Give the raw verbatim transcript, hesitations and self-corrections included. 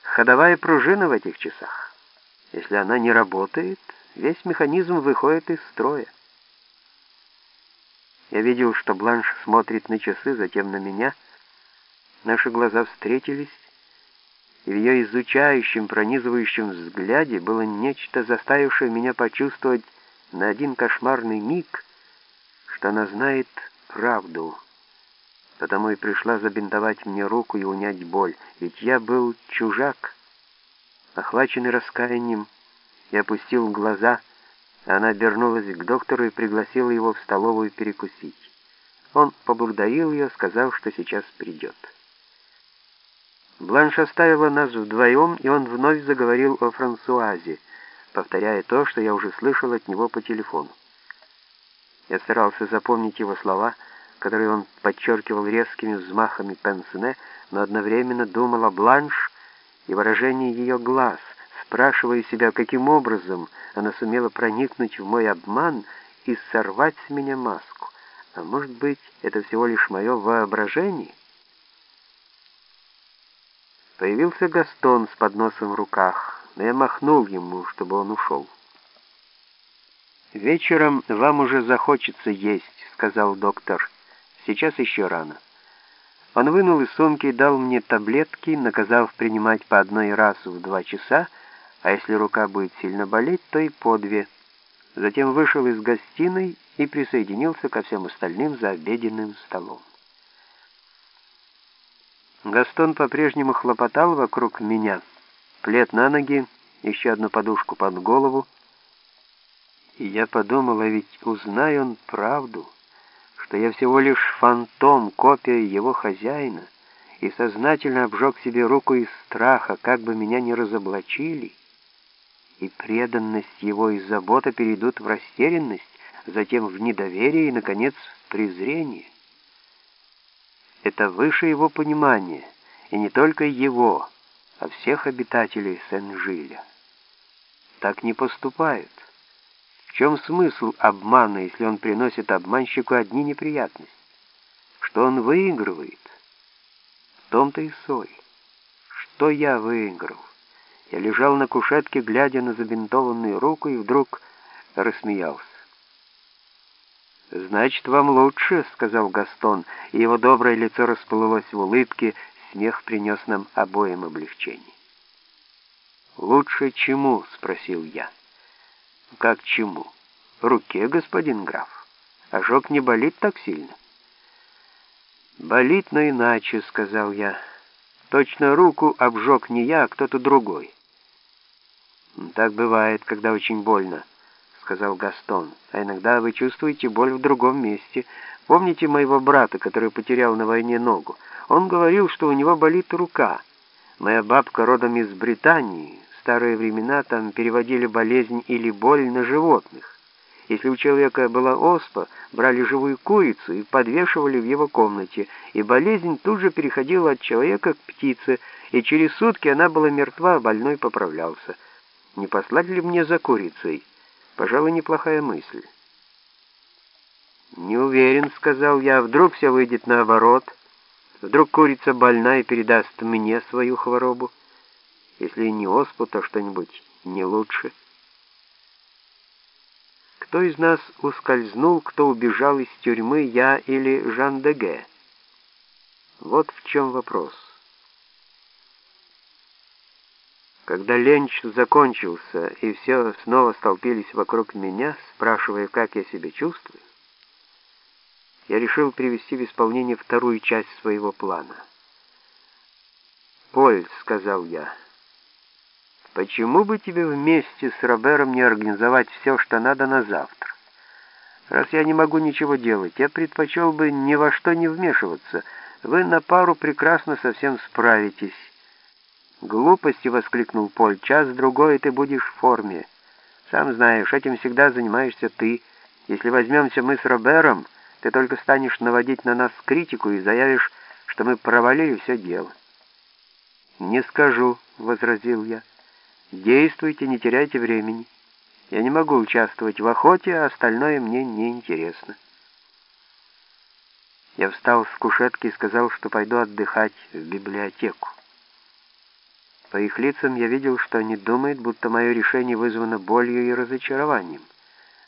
ходовая пружина в этих часах. Если она не работает, весь механизм выходит из строя. Я видел, что Бланш смотрит на часы, затем на меня. Наши глаза встретились, и в ее изучающем, пронизывающем взгляде было нечто, заставившее меня почувствовать на один кошмарный миг, что она знает правду. Потому и пришла забинтовать мне руку и унять боль, ведь я был чужак. Охваченный раскаянием, я опустил глаза, а она обернулась к доктору и пригласила его в столовую перекусить. Он поблагодарил ее, сказав, что сейчас придет. Бланш оставила нас вдвоем, и он вновь заговорил о Франсуазе, повторяя то, что я уже слышал от него по телефону. Я старался запомнить его слова, которые он подчеркивал резкими взмахами пенсне, но одновременно думал о Бланш и выражении ее глаз, спрашивая себя, каким образом она сумела проникнуть в мой обман и сорвать с меня маску. А может быть, это всего лишь мое воображение? Появился Гастон с подносом в руках, но я махнул ему, чтобы он ушел. «Вечером вам уже захочется есть», — сказал доктор. «Сейчас еще рано». Он вынул из сумки и дал мне таблетки, наказав принимать по одной раз в два часа, а если рука будет сильно болеть, то и по две. Затем вышел из гостиной и присоединился ко всем остальным за обеденным столом. Гастон по-прежнему хлопотал вокруг меня. Плед на ноги, еще одну подушку под голову. И я подумал, а ведь узнай он правду, что я всего лишь фантом, копия его хозяина, и сознательно обжег себе руку из страха, как бы меня не разоблачили, и преданность его и забота перейдут в растерянность, затем в недоверие и, наконец, в презрение. Это выше его понимания, и не только его, а всех обитателей Сен-Жиля. Так не поступают. В чем смысл обмана, если он приносит обманщику одни неприятности? Что он выигрывает? В том-то и соль. Что я выиграл? Я лежал на кушетке, глядя на забинтованную руку, и вдруг рассмеялся. «Значит, вам лучше», — сказал Гастон, и его доброе лицо расплылось в улыбке, смех принес нам обоим облегчение. «Лучше чему?» — спросил я. «Как чему? Руке, господин граф. Ожог не болит так сильно?» «Болит, но иначе», — сказал я. «Точно руку обжег не я, а кто-то другой». «Так бывает, когда очень больно», — сказал Гастон. «А иногда вы чувствуете боль в другом месте. Помните моего брата, который потерял на войне ногу? Он говорил, что у него болит рука. Моя бабка родом из Британии. В старые времена там переводили болезнь или боль на животных. Если у человека была оспа, брали живую курицу и подвешивали в его комнате, и болезнь тут же переходила от человека к птице, и через сутки она была мертва, а больной поправлялся. Не послать ли мне за курицей? Пожалуй, неплохая мысль». «Не уверен», — сказал я, — «вдруг все выйдет наоборот. Вдруг курица больна и передаст мне свою хворобу. Если не оспу, то что-нибудь не лучше». Кто из нас ускользнул, кто убежал из тюрьмы, я или Жан де Ге? Вот в чем вопрос. Когда ленч закончился, и все снова столпились вокруг меня, спрашивая, как я себя чувствую, я решил привести в исполнение вторую часть своего плана. «Поль», — сказал я, — «почему бы тебе вместе с Робером не организовать все, что надо на завтра? Раз я не могу ничего делать, я предпочел бы ни во что не вмешиваться. Вы на пару прекрасно совсем справитесь». «Глупости!» — воскликнул Поль. «Час-другой, и ты будешь в форме. Сам знаешь, этим всегда занимаешься ты. Если возьмемся мы с Робером, ты только станешь наводить на нас критику и заявишь, что мы провалили все дело». «Не скажу», — возразил я. «Действуйте, не теряйте времени. Я не могу участвовать в охоте, а остальное мне не интересно». Я встал с кушетки и сказал, что пойду отдыхать в библиотеку. По их лицам я видел, что они думают, будто мое решение вызвано болью и разочарованием.